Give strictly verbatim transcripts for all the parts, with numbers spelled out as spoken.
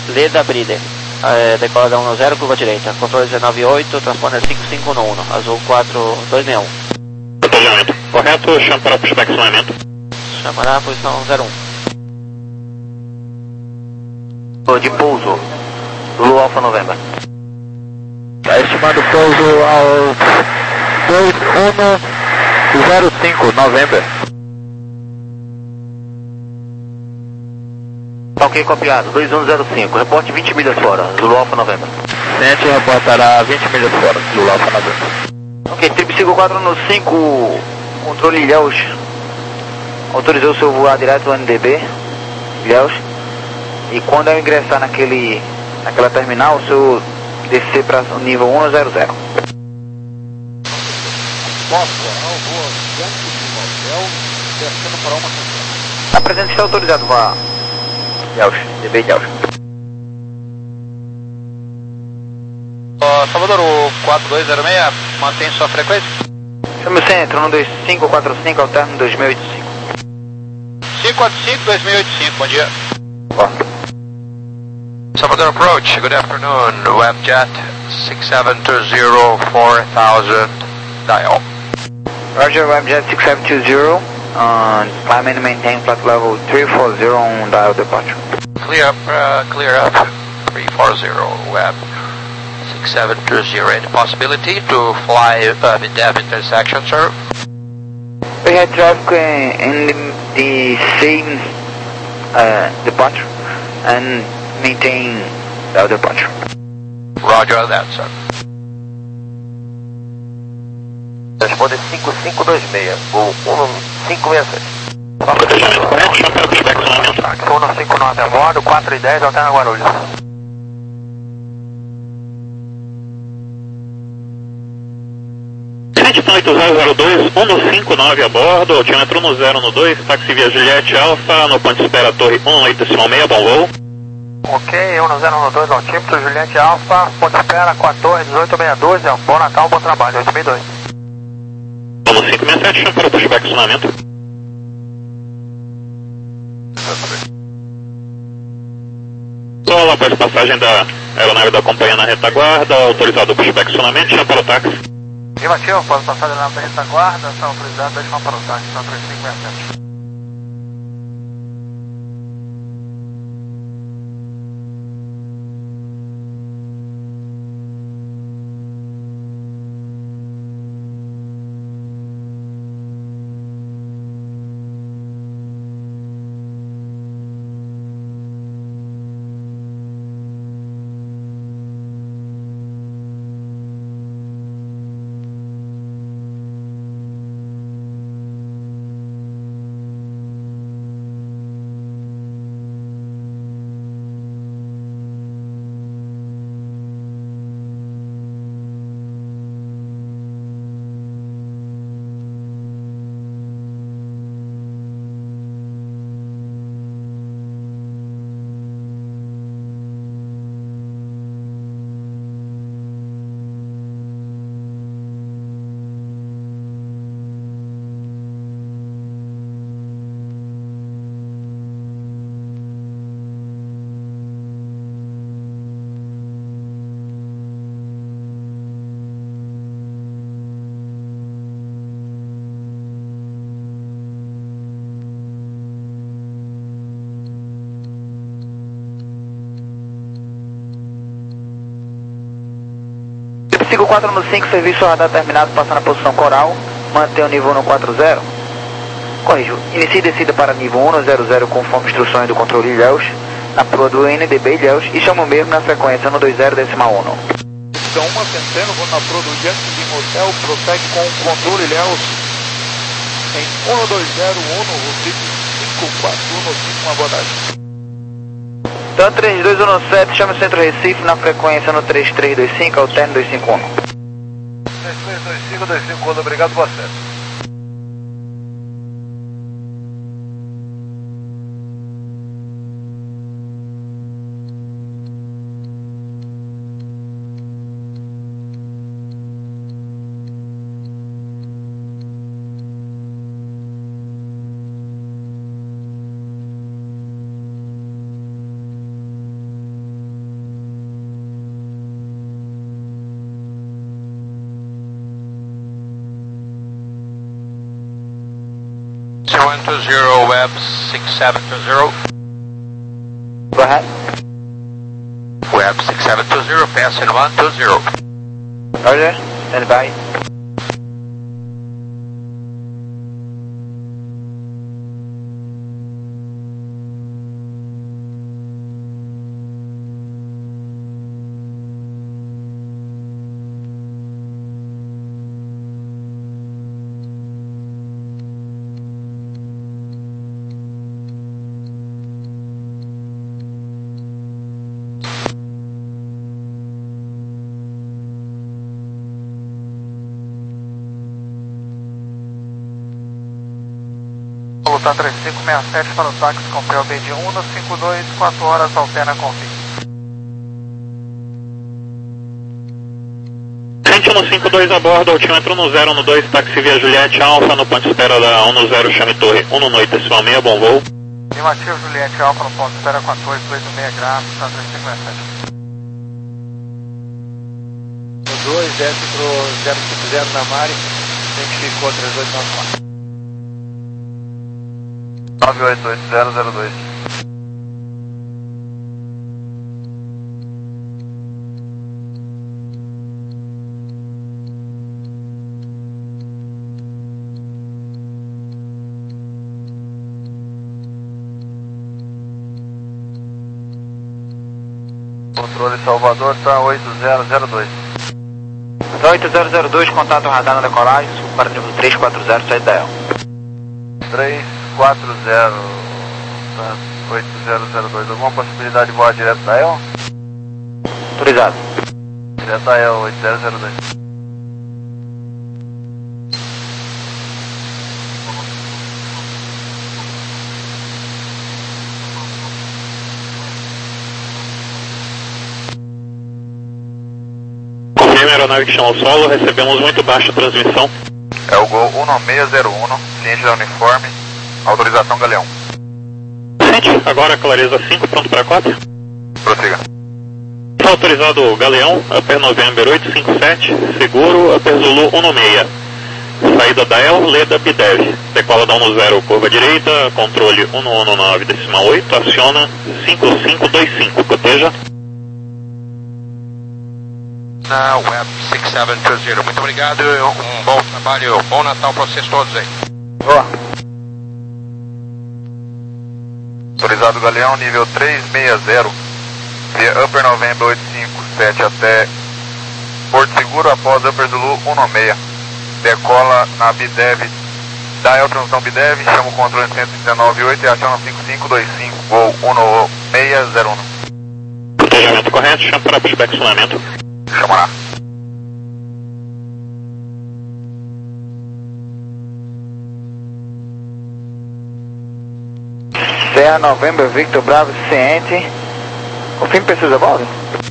Leda Bride, é, decola da um zero, curva direita, controle dezenove oito, transponder cinco cinco um um, azul quatro dois seis um. Deposamento. Correto, chama para pushback acionamento. Chamará a posição zero um. De pouso, Zulu Alpha November. Tá estimando pouso ao dois um zero cinco, November. Ok, copiado, dois um zero cinco, reporte vinte milhas fora, Zulu Alpha November. Ciente reportará vinte milhas fora, Zulu Alpha November. Ok, Trip cinco quatro no cinco, controle Ilhéus, autorizou o seu voar direto ao N D B, Ilhéus, e quando eu ingressar naquele, naquela terminal, o seu descer para o nível um zero zero. A presença está autorizado, vá, Ilhéus, D B Ilhéus. Uh, Salvador, o quatro dois zero seis mantém sua frequência? Chame o centro, um dois cinco quatro cinco, alterno dois mil e oitenta e cinco. cinco quatro cinco, dois mil e oitenta e cinco, bom dia. Ó. Salvador approach, good afternoon, Webjet six seven two zero four thousand, dial. Roger, Webjet six seven two zero, uh, climb and maintain flight level three four zero on dial departure. Clear up, uh, clear up, three four zero, Web six seven two zero, any possibility to fly uh, with that intersection, sir? We had traffic in the, the same uh, departure and maintain the departure. Roger that, sir. Responde cinco cinco dois seis, o um cinco seis sete. Deposamento correto, chama para pushback acionamento. um cinco nove a bordo, quatro e dez, alterna Guarulhos. sete oito zero zero dois, um cinco nove a bordo, altímetro um zero um dois, táxi via Juliette Alpha, no ponto de espera Torre um oito seis, bom voo. Ok, um zero um dois, altímetro, Juliette Alpha, ponto de espera com a torre dezoito sessenta e dois, bom Natal, bom trabalho, oito mil e dois. um cinco seis sete, chama para pushback acionamento. Solo após passagem da aeronave da companhia na retaguarda, autorizado o pushback acionamento, chama para o táxi. Negativo, após passagem na retaguarda, são autorizados, deixa para o táxi, são três cinco seis sete. cinco quatro no cinco, serviço radar terminado, passando a posição coral, mantém o nível no quatro zero. Corrijo, inicie descida para nível um zero zero conforme instruções do controle Ilhéus, na proa do N D B Ilhéus e chama o mesmo na frequência no dois zero decimal um. Então, uma Centeno, vou na proa do Yankee Lima Hotel, prossegue com o controle Ilhéus em um dois zero um, Rodrigo cinco quatro um cinco, uma abordagem. Então, três dois um sete, chama o centro Recife na frequência no três três dois cinco, alterno dois cinco um. três três dois cinco, dois cinco um, obrigado, boa sorte. one two zero, web six seven two zero. Go ahead. Web six seven two zero, passing one two zero. Roger, stand by. Lutar três cinco seis sete para o táxi com P O B de um cinco dois, quatro horas, alterna com fim. Gente um cinco dois a bordo, altímetro um zero um dois, táxi via Juliette Alfa, no ponto de espera da um zero, chame torre um noite, decimal seis, bom voo. Afirmativo, Juliette Alfa, no ponto de espera com a torre dois seis graus, lutar três cinco seis sete. O dois desce pro zero cinco zero na Mari, identificou três oito nove quatro. nove oito oito zero zero dois. Controle Salvador, tá oito zero zero dois. oito zero zero dois, contato radar na decolagem, sul para nível três quatro zero, saída da E L. três quatro zero, oito zero zero dois, alguma possibilidade de voar direto da E L? Autorizado. Direto da E L, oito zero zero dois. Confirme a aeronave que chama ao solo, recebemos muito baixa transmissão. É o Gol um seis zero um, cliente da uniforme, autorização Galeão. Gente, agora clareza cinco, pronto para quatro. Prossiga. Está autorizado o Galeão, Upper November oito cinco sete, seguro, Upper Zulu um seis. Saída da E L, Leda Bidev. Decola da um zero, curva direita, controle um um nove, decimal oito, aciona cinco cinco dois cinco, coteja. Na web six seven two zero, muito obrigado, um bom trabalho, bom Natal para vocês todos aí. Boa. Autorizado Galeão, nível três seis zero, via Upper November oito cinco sete até Porto Seguro, após Upper Zulu um seis. Decola na Bidev, da E L Transmissão Bidev, chama o controle cento e dezenove oito e aciona cinco cinco dois cinco, voo um seis zero um. Cotejamento correto, chama para pushback sonamento. Chamará. Serra November, Victor Bravo, ciente. Confirme precisa bordo.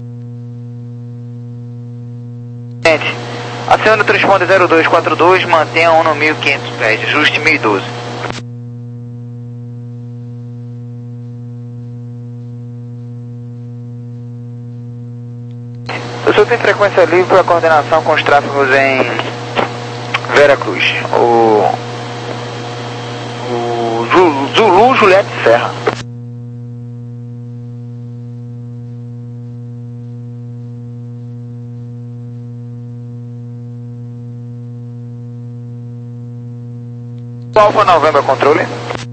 Ciente. Aciona o transponder zero dois quatro dois, mantenha um no mil e quinhentos pés, ajuste mil e doze. O senhor tem frequência livre para coordenação com os tráfegos em Vera Cruz. O, o Zulu, Zulu Juliette Serra. Alfa November controle.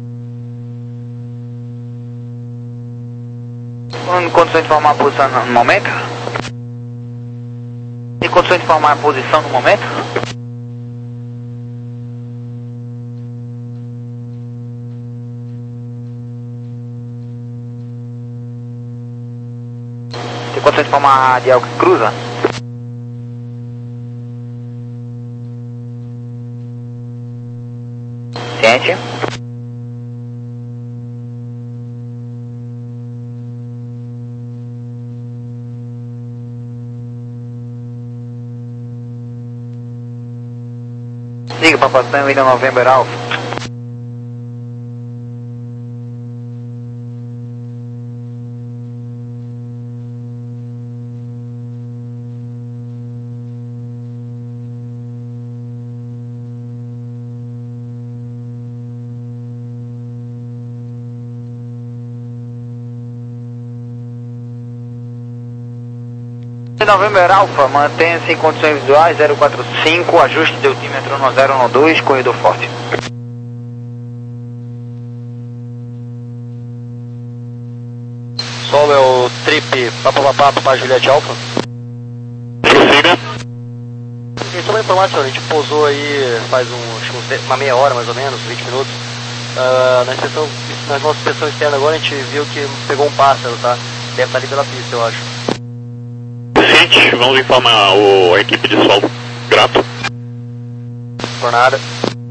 Com condições de formar a posição no momento? Tem condições de formar a posição no momento? Tem condições de formar a radial que cruza? Ciente. Liga para Papai William November Alpha. November Alpha, mantenha-se em condições visuais, zero quatro cinco, ajuste de altímetro no zero um dois, corredor forte. Sol é o trip papapá para Juliette Alpha. Prossiga. E só uma informação, a gente pousou aí faz um, uma meia hora mais ou menos, vinte minutos. Uh, na, inspeção, na nossa inspeção externa agora a gente viu que pegou um pássaro, tá? Deve estar ali pela pista, eu acho. Ciente, vamos informar o, a equipe de solo. Grato. Por nada.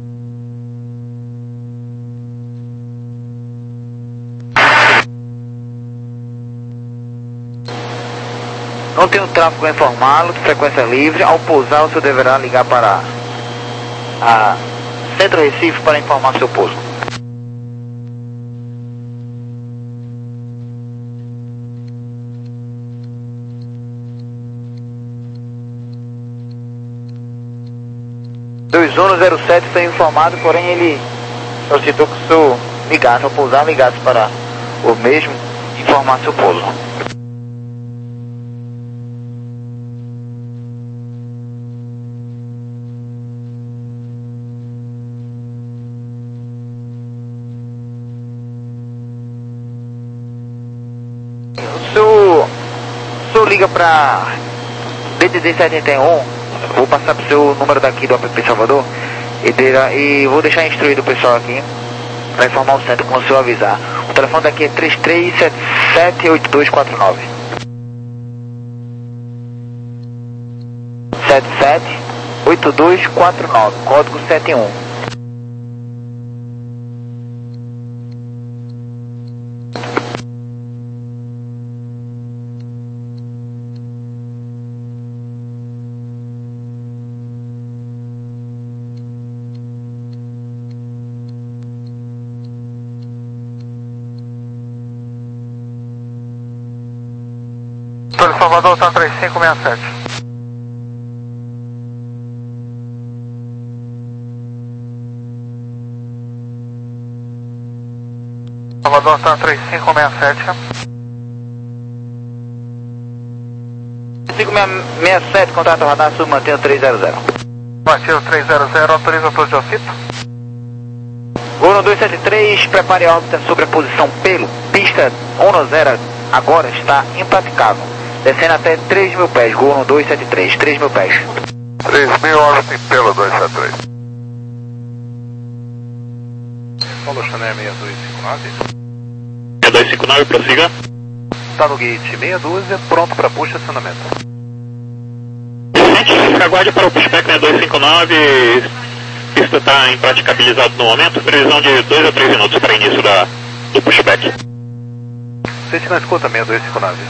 Não tem um tráfego a informá-lo, frequência livre. Ao pousar, o senhor deverá ligar para a Centro Recife para informar seu pouso. dois um zero sete foi informado, porém ele solicitou que o senhor ligasse, ao pousar, ligasse para o mesmo informar seu pouso. O senhor, o senhor liga para B D D setenta e um, vou passar para o seu número daqui do app Salvador e, dele, e vou deixar instruído o pessoal aqui para informar o centro como o senhor avisar. O telefone daqui é três três sete sete oito dois quatro nove. sete sete oito dois quatro nove, código setenta e um. Salvador, tá três cinco seis sete. Salvador, tá três cinco seis sete. cinco seis sete, contrato radar sul, mantenha três zero zero. Mantenha três zero zero, autoriza o pouso de Ocito. Gol dois sete três, prepare a órbita sobre a posição pelo. Pista um zero agora está impraticável. Descendo até três mil pés, Gol dois sete três, três mil pés. três mil órbita em pelo dois sete três. Paulo Chanel seis dois cinco nove. seis dois cinco nove, prossiga. Está no gate meia dúzia, pronto para push e acionamento. Gente, aguarde para o pushback seis dois cinco nove. Pista está impraticabilizado no momento. Previsão de dois a três minutos para início da, do pushback. Sente na escuta seis dois cinco nove.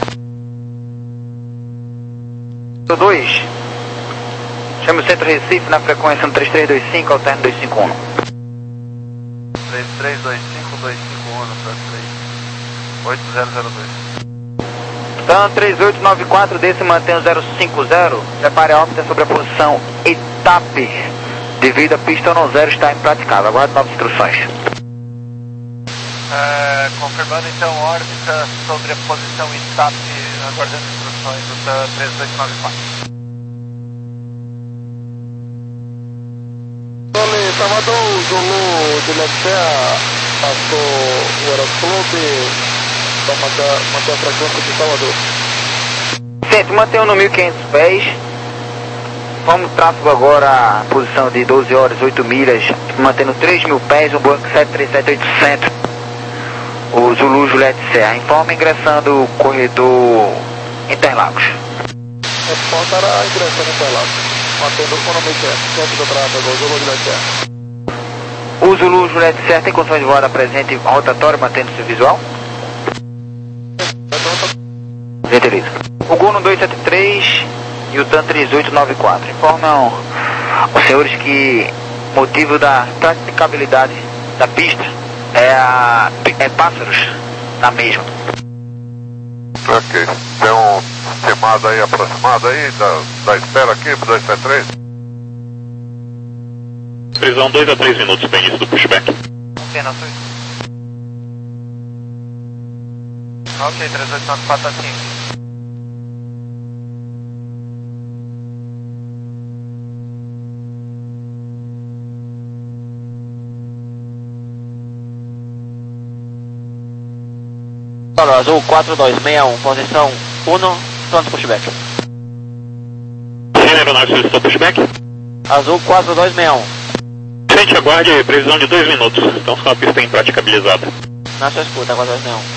dois, chame o Centro Recife na frequência no três três dois cinco, alterno dois cinco um. três três dois cinco, dois cinco um, para três oito zero zero dois. Então, três oito nove quatro, desse mantém o zero cinco zero, prepare a órbita sobre a posição Itape, devido à pista um zero está impraticável. Aguarde novas instruções. É, confirmando então órbita sobre a posição Itape, aguardando instruções do três oito nove quatro. Salvador, Zulu de Leclerc passou o Aeroclube para manter, manter a frequência de Salvador. Centro, mantenha no mil e quinhentos pés. Vamos tráfego agora à posição de doze horas, oito milhas, mantendo três mil pés, um Boeing sete três sete oitocentos. O Zulu Juliette Serra. Informa ingressando o corredor Interlagos. Reportará ingressando Interlagos. Mantendo o cronometer, centro do tráfego, Zulu Juliette Serra. O Zulu Juliette Serra tem condições de voar presente rotatório, mantendo-se visual? Beleza. O Gol dois sete três e o TAN três oito nove quatro informam os senhores que o motivo da praticabilidade da pista é, a, é pássaros na mesma. Ok. Tem um estimado aí, aproximado aí da, da espera aqui pro dois sete três? Previsão dois a três minutos para início do pushback. Ok, não foi. Ok, três oito nove quatro assim. Paulo, Azul quatro dois seis um, posição um, pronto pushback. Sim, aeronave solicitou pushback. Azul quatro dois seis um. Gente, aguarde previsão de dois minutos. Estamos com a pista impraticabilizada. Na sua escuta, quatro dois seis um.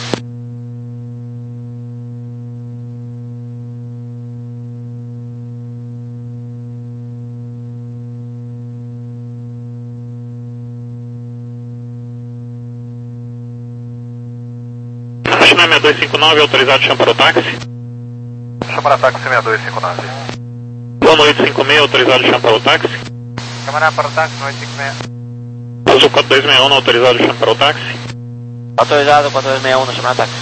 China seis dois cinco nove, autorizado chama para o táxi. Chama para táxi seis dois cinco nove. Boa noite, cinco seis, autorizado chama para o táxi. Câmara para o táxi, noite cinco seis. Azul quatro dois seis um, autorizado chama para o táxi. Autorizado quatro dois seis um, na chamada táxi.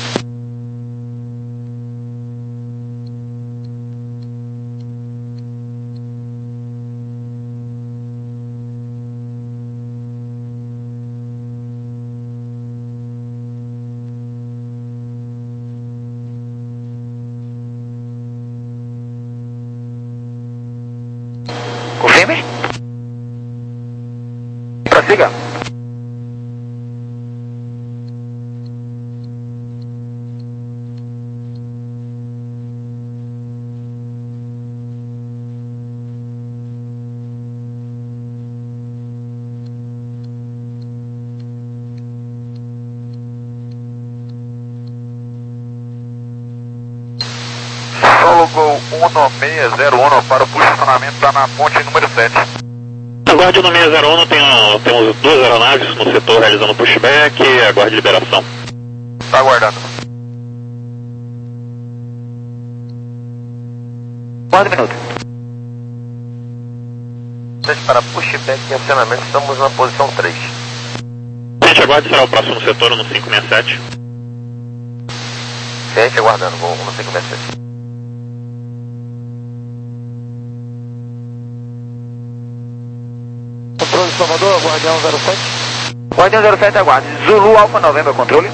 Confirme. Prossiga. Solo Gol um seis zero um para o posicionamento, está na ponte número sete. Aguarde no seis zero um, tem, temos duas aeronaves no setor realizando pushback, aguarde liberação. Está aguardando. Quatro minutos. Para pushback e acionamento, estamos na posição três. Gente, aguarde, será o próximo setor no cinco seis sete. Gente, aguardando, vou no cinco seis sete. Controle de Salvador, Guardião zero sete. Guardião zero sete, aguarde. Zulu Alfa November, controle.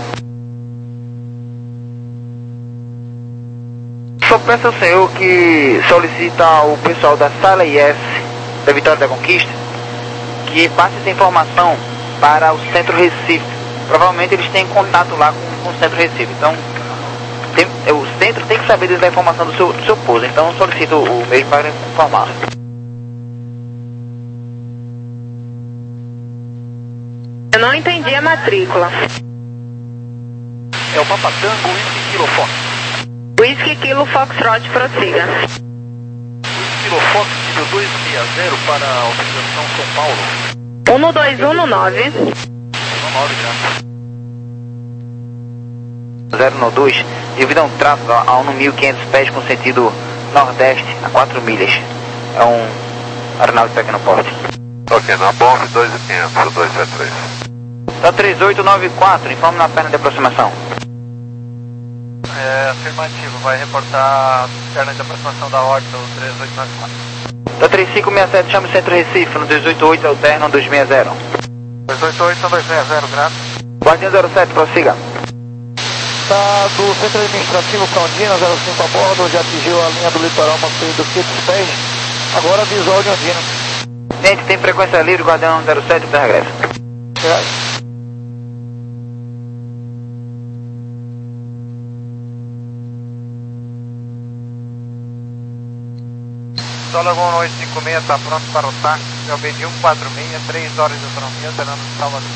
Só peço ao senhor que solicita ao pessoal da Sala I S da Vitória da Conquista que passe essa informação para o Centro Recife. Provavelmente eles têm contato lá com, com o Centro Recife. Então, tem, o centro tem que saber da informação do seu, do seu pouso. Então, solicito o meio para informar. Eu não entendi a matrícula. É o Papa Tango, Whisky Kilo Fox. Whisky Kilo Foxtrot, prossiga. Whisky Kilo Fox, nível dois seis zero para a Operação São Paulo. um dois um nove. nove, graças. zero dois, devido a um tráfego a um mil e quinhentos pés com sentido nordeste a quatro milhas. É um aeronave de pequeno porte. Ok, na bomba dois mil e quinhentos, dois sete três. Tá três oito nove quatro, informe na perna de aproximação. É afirmativo, vai reportar a perna de aproximação da órbita, o três oito nove quatro. Tá três cinco seis sete, chame o Centro Recife, no dois oito oito, alterno dois seis zero. dois oito oito, dois seis zero, graças. Guardião zero sete, prossiga. Tá do Centro Administrativo para Ondina, zero cinco a bordo, já atingiu a linha do litoral Maceió do quinhentos pés. Agora visual de Ondina. Gente, tem frequência livre, Guardião zero sete, para regresso. É. Solagon oito cinco seis está pronto para o táxi, é o B D um quatro seis, três horas de autonomia, operando no Salvador.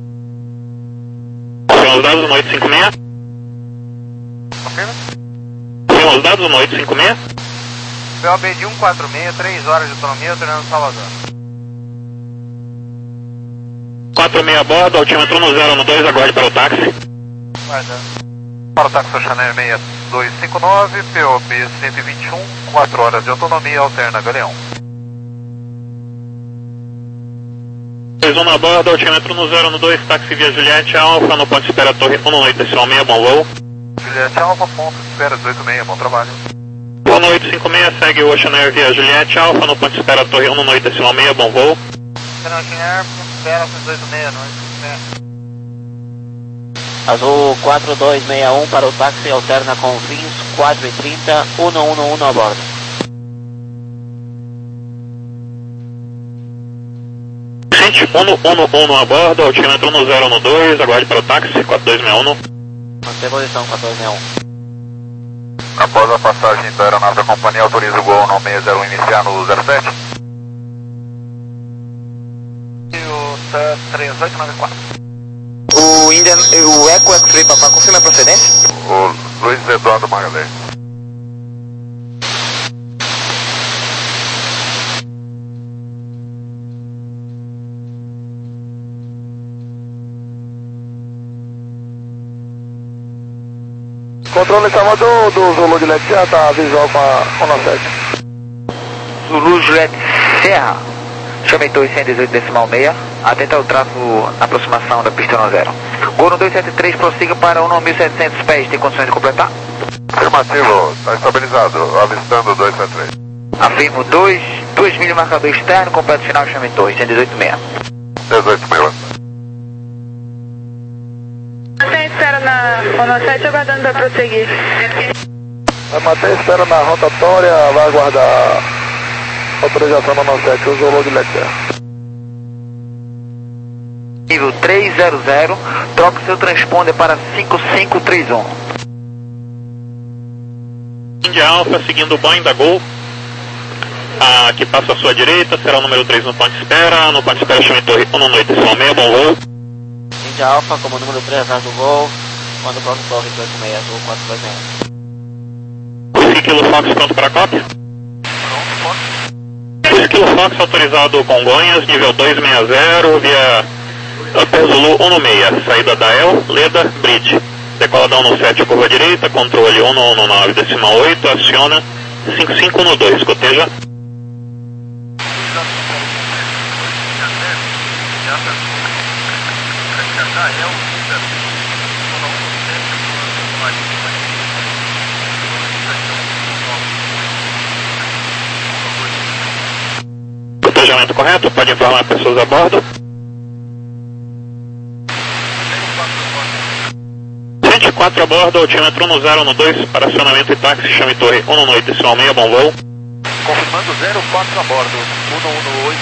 Tem os dados no oito cinco seis? Confirma? Tem os dados no oito cinco seis? É o B D um quatro seis, três horas de autonomia, operando no Salvador. quatro seis a bordo, altímetro no zero dois, aguarde para o táxi. Guardando. Para o táxi Chanel seis dois cinco nove, P O B cento e vinte e um, quatro horas de autonomia, alterna Galeão. dois um na bordo, altímetro no zero dois, táxi via Juliette Alfa, no ponto de espera Torre um oito decimal seis, bom voo. Juliette Alfa, ponto de espera dezoito seis, bom trabalho. um oito cinco seis, segue o Ocean Air via Juliette Alfa, no ponto de espera Torre um oito decimal seis, bom voo. Ocean espera dezoito seis, não é? Azul quatro dois seis um para o táxi, alterna com fins quatro e trinta, um um um a bordo. Gente, um um um a bordo, altímetro no zero dois, aguarde para o táxi, quatro dois seis um. Manter posição quatro dois seis um. Após a passagem da aeronave da companhia, autoriza o gol nove seis zero um iniciar no zero sete. E o T A três oito nove quatro. O Indian, o Eco X-Ray Papá, confirma a procedência? O Luiz Eduardo Magalhães. Controle Salvador do Zulu Juliette Serra, tá visual com a um sete. Zulu Juliette Serra, chame torre cento e dezoito decimal seis, atenta ao tráfego na aproximação da pista um zero. Gol no dois sete três, prossiga para um mil e setecentos pés, tem condições de completar? Afirmativo, está estabilizado, avistando dois sete três. Afirmo dois, dois milhas marcador externo, completo final, chame torre cento e dezoito seis. dezoito seis. Até espera na Ono sete, aguardando para prosseguir. A matéria espera na rotatória, vai aguardar autorização da um sete, o Zulu Juliette Serra. Nível três zero zero, troca seu transponder para cinco cinco três um. India Alpha, seguindo o Boeing da Gol. A que passa à sua direita será o número três no ponto de espera. No ponto de espera, chame torre um oito seis, bom voo. India Alpha, como número três atrás do gol, quando o próximo torre dois seis, ou quatro dois seis. Whisky Kilo Fox pronto para cópia. Whisky Kilo Fox autorizado Congonhas, nível dois seis zero, via Upper Zulu um seis, saída da El, Leda, Bridge. Decola da um sete, curva direita, controle um nove decimal oito, aciona cinco cinco um dois, coteja. Cotejamento correto, pode informar pessoas a bordo. cento e quatro a bordo, altímetro um zero um dois, para acionamento e táxi, chame torre um oito seis, bom voo. Confirmando zero quatro a bordo, um um oito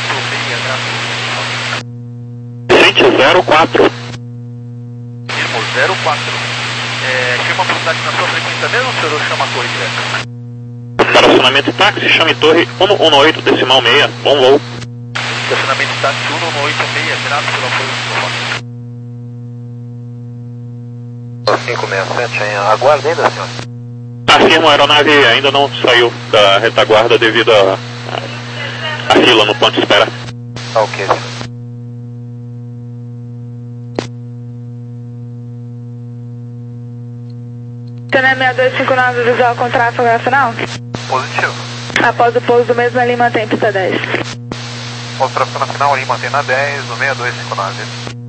seis, Cente zero quatro. Firmo zero quatro. É, chama para o táxi na sua frequência mesmo, senhor, ou chama a torre direto? Para acionamento e táxi, chame torre um oito decimal seis, bom voo. Estacionamento táxi um um oito seis, grato pelo apoio do telefone. cinco seis sete, hein? Aguarde ainda, senhor. Afirmo, a aeronave ainda não saiu da retaguarda devido à a, a fila no ponto de espera. Tá ok, senhor. Canal seis dois cinco nove, visual com tráfego nacional. Positivo. Após o pouso do mesmo, ali mantém pista dez. Após o tráfego na final, ali mantém na dez, no seis dois cinco nove.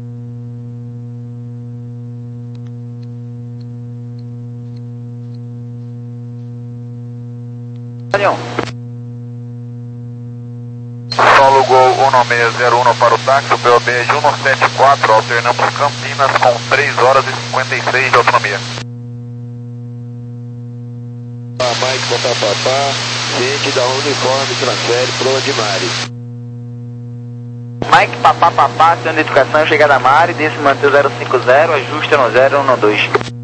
Solo Gol um seis zero um para o táxi, o P O B é de um sete quatro, alternamos Campinas com três horas e cinquenta e seis de autonomia. Ah, Mike, papá, papá, ciente da uniforme, transfere pro Odimari. Mike Papá Papá, ação de educação, chegada a Mari, desse manter zero cinco zero, ajusta no zero um dois.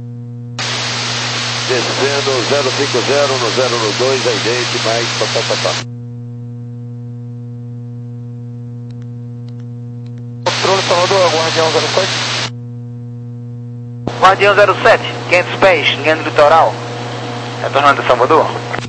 Descendo zero cinco zero no zero um dois, aí dentro, Mike, papá, papá. Controle Salvador, Guardião zero sete. Guardião zero sete, quinhentos pés, linha do litoral. Retornando a Salvador.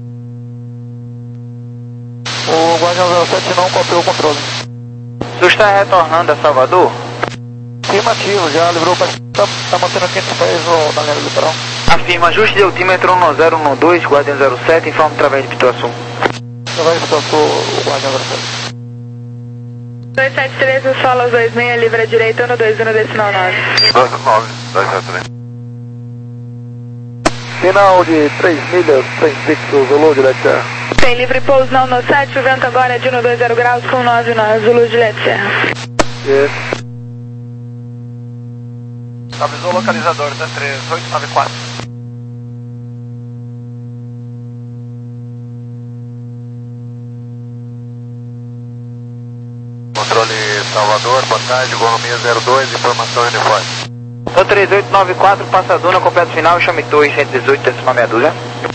O Guardião zero sete não copiou o controle. O senhor está retornando a Salvador? Afirmativo, já livrou para tá, tá mantendo quinhentos pés no, na linha do litoral. Afirma, ajuste de altímetro um zero um dois, Guardião zero sete, informe através de Pituaçu. Através de Pituaçu, o Guardião zero sete. dois sete três, o solo aos dois seis, livre à direita, um dois um decimal nove. dois nove, dois sete três. Final de três milhas, sem fixo, Zulu Juliette Serra. Tem livre pouso na um sete, o vento agora é de um dois zero graus com nove nove, Zulu Juliette Serra. Yes. Avisou o localizador da três oito nove quatro. Controle Salvador, boa tarde, Gol seis zero dois, informação uniforme. No três oito nove quatro, passa a Duna, completo final, chame torre cento e dezoito, décima meia dúzia.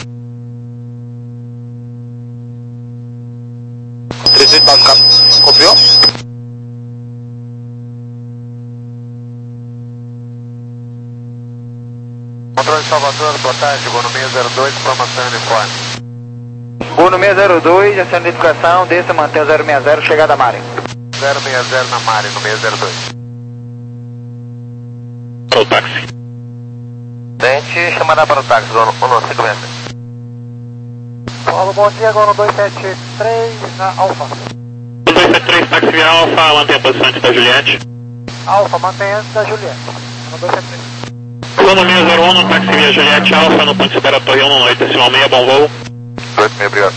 três oito nove quatro, confirmou? Controle de Salvador, boa tarde, voo no seis zero dois, informação uniforme. Voo no seis zero dois, essa é a identificação, desça, mantém o zero seis zero, chegada a Mari. zero seis zero na Mari, no seis zero dois. Para o táxi. Dente, chamada para o táxi, dono um cinco seis sete. Paulo, bom dia, agora no dois sete três na Alfa. dois sete três, táxi via Alfa, mantém a posição antes da Juliette. Alfa, mantém antes da Juliette. No dois sete três. Plano seis zero um, no táxi via Juliette Alfa, no ponto de espera Torre um oito decimal seis, bom voo. oito seis, obrigado.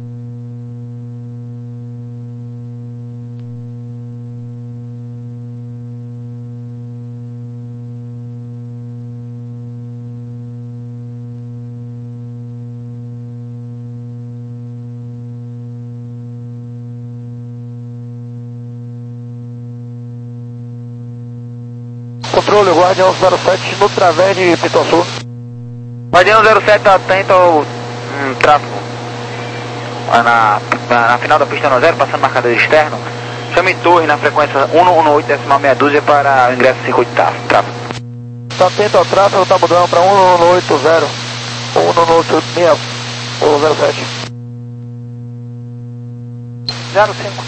Controle, Guardião zero sete no través de Pituaçu. Guardião zero sete, atento ao hum, tráfego na, na, na final da pista no zero, passando marcador externo. Chame torre na frequência cento e dezenove, décima meia dúzia para o ingresso do circuito de tráfego. Está atento ao tráfego, está mudando para cento e oitenta, cento e oitenta seis, ou zero sete. zero cinco.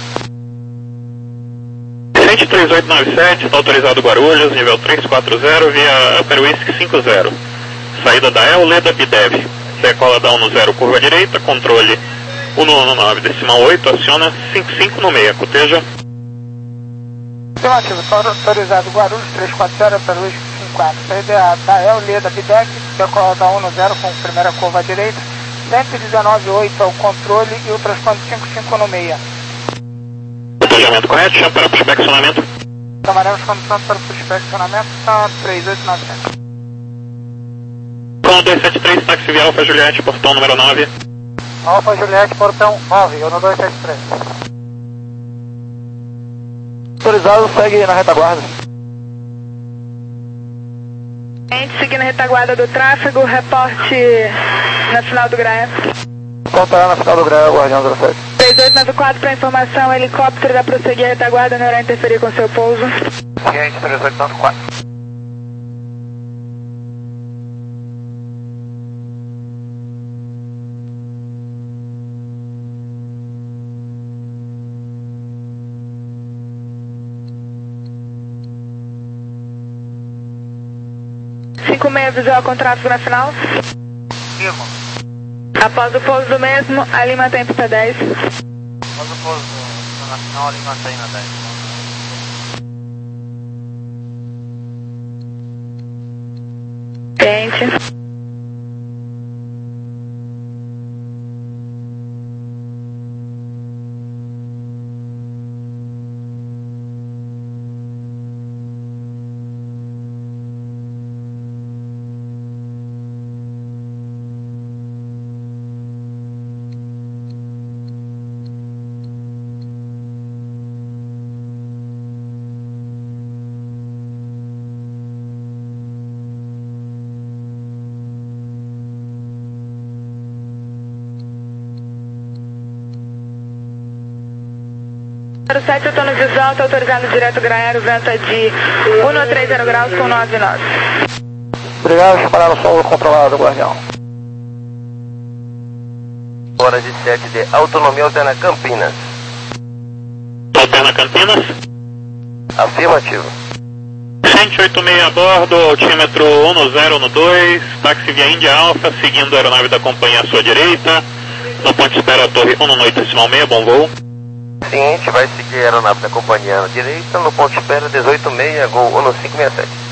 Vicente três oito nove sete, está autorizado Guarulhos, nível três quatro zero, via Upper Whisky cinco zero. Saída da El, Leda Bidev. Decola da um zero, curva direita, controle cento e nove, decimal oito, aciona cinco cinco no meio, coteja. Afirmativo, está autorizado Guarulhos três quatro zero, Upper Whisky cinco quatro. Saída da El, Leda Bidev, decola da um zero com primeira curva direita, cento e dezenove oito ao controle e o transponder cinco cinco no meio. Cotejamento correto, chama para o inspecionamento. Tomaremos condição para o inspecionamento, está três oito nove sete. Com dois sete três, táxi via Alfa Juliette, portão número nove. Alfa Juliette, portão nove, eu no dois sete três. Autorizado, segue na retaguarda. Gente, seguindo a retaguarda do tráfego, reporte na final do Graia. Contará na final do Graia, Guardião zero sete. três oito nove quatro para informação, helicóptero da prosseguir a retaguarda, não irá interferir com seu pouso. Gente, três oito nove quatro. cinco seis visual com tráfego na final. Firma. Após o pouso do mesmo, ali mantém pista dez. Após o pouso na final, ali mantém na dez. Gente. zero sete, eu estou no visual, estou autorizando direto Graero, vento é de cento e trinta graus com nove nove. Obrigado, chamará no solo controlado, Guardião. Hora de sete de autonomia alterna Campinas. Alterna Campinas. Afirmativo. cento e oitenta e seis a bordo, altímetro um zero no dois, táxi via Índia Alfa, seguindo a aeronave da companhia à sua direita. No ponto de espera a torre um oito decimal seis, bom voo. Seguinte, vai seguir a aeronave da companhia à direita, no ponto de espera dezoito seis, gol um cinco seis sete.